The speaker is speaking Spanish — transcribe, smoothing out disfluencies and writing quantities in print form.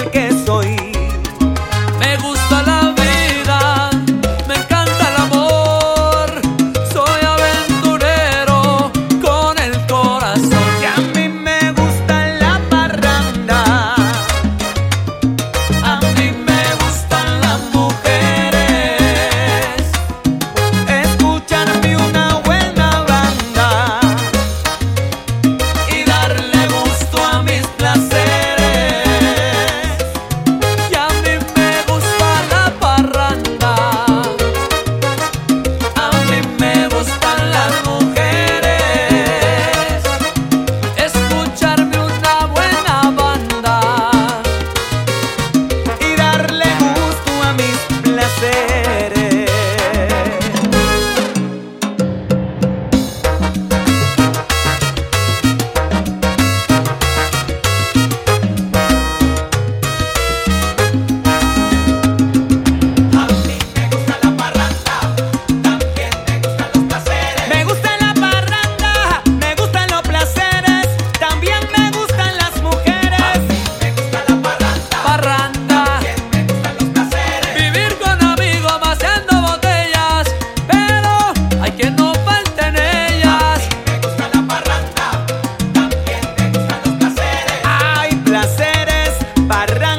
hombre que soy. Me gusta la vida, me encanta el amor. Soy aventurero con el corazón. Y a mí me gusta la parranda, A mí me gustan las mujeres. escucharme una buena banda Y darle gusto a mis placeres. Y a mí me gusta la parranda. A mí me gustan las mujeres. Escucharme una buena banda. y darle gusto a mis placeres. A mí me gusta la parranda. También me gustan los placeres. Me gusta la parranda, me gustan los placeres, también me gustan las mujeres. Me gusta la parranda. Parranda, También me gustan los placeres. vivir con amigos vaciando botellas, pero hay que no falten ellas. Me gusta la parranda. También me gustan los placeres. Hay placeres, parranda.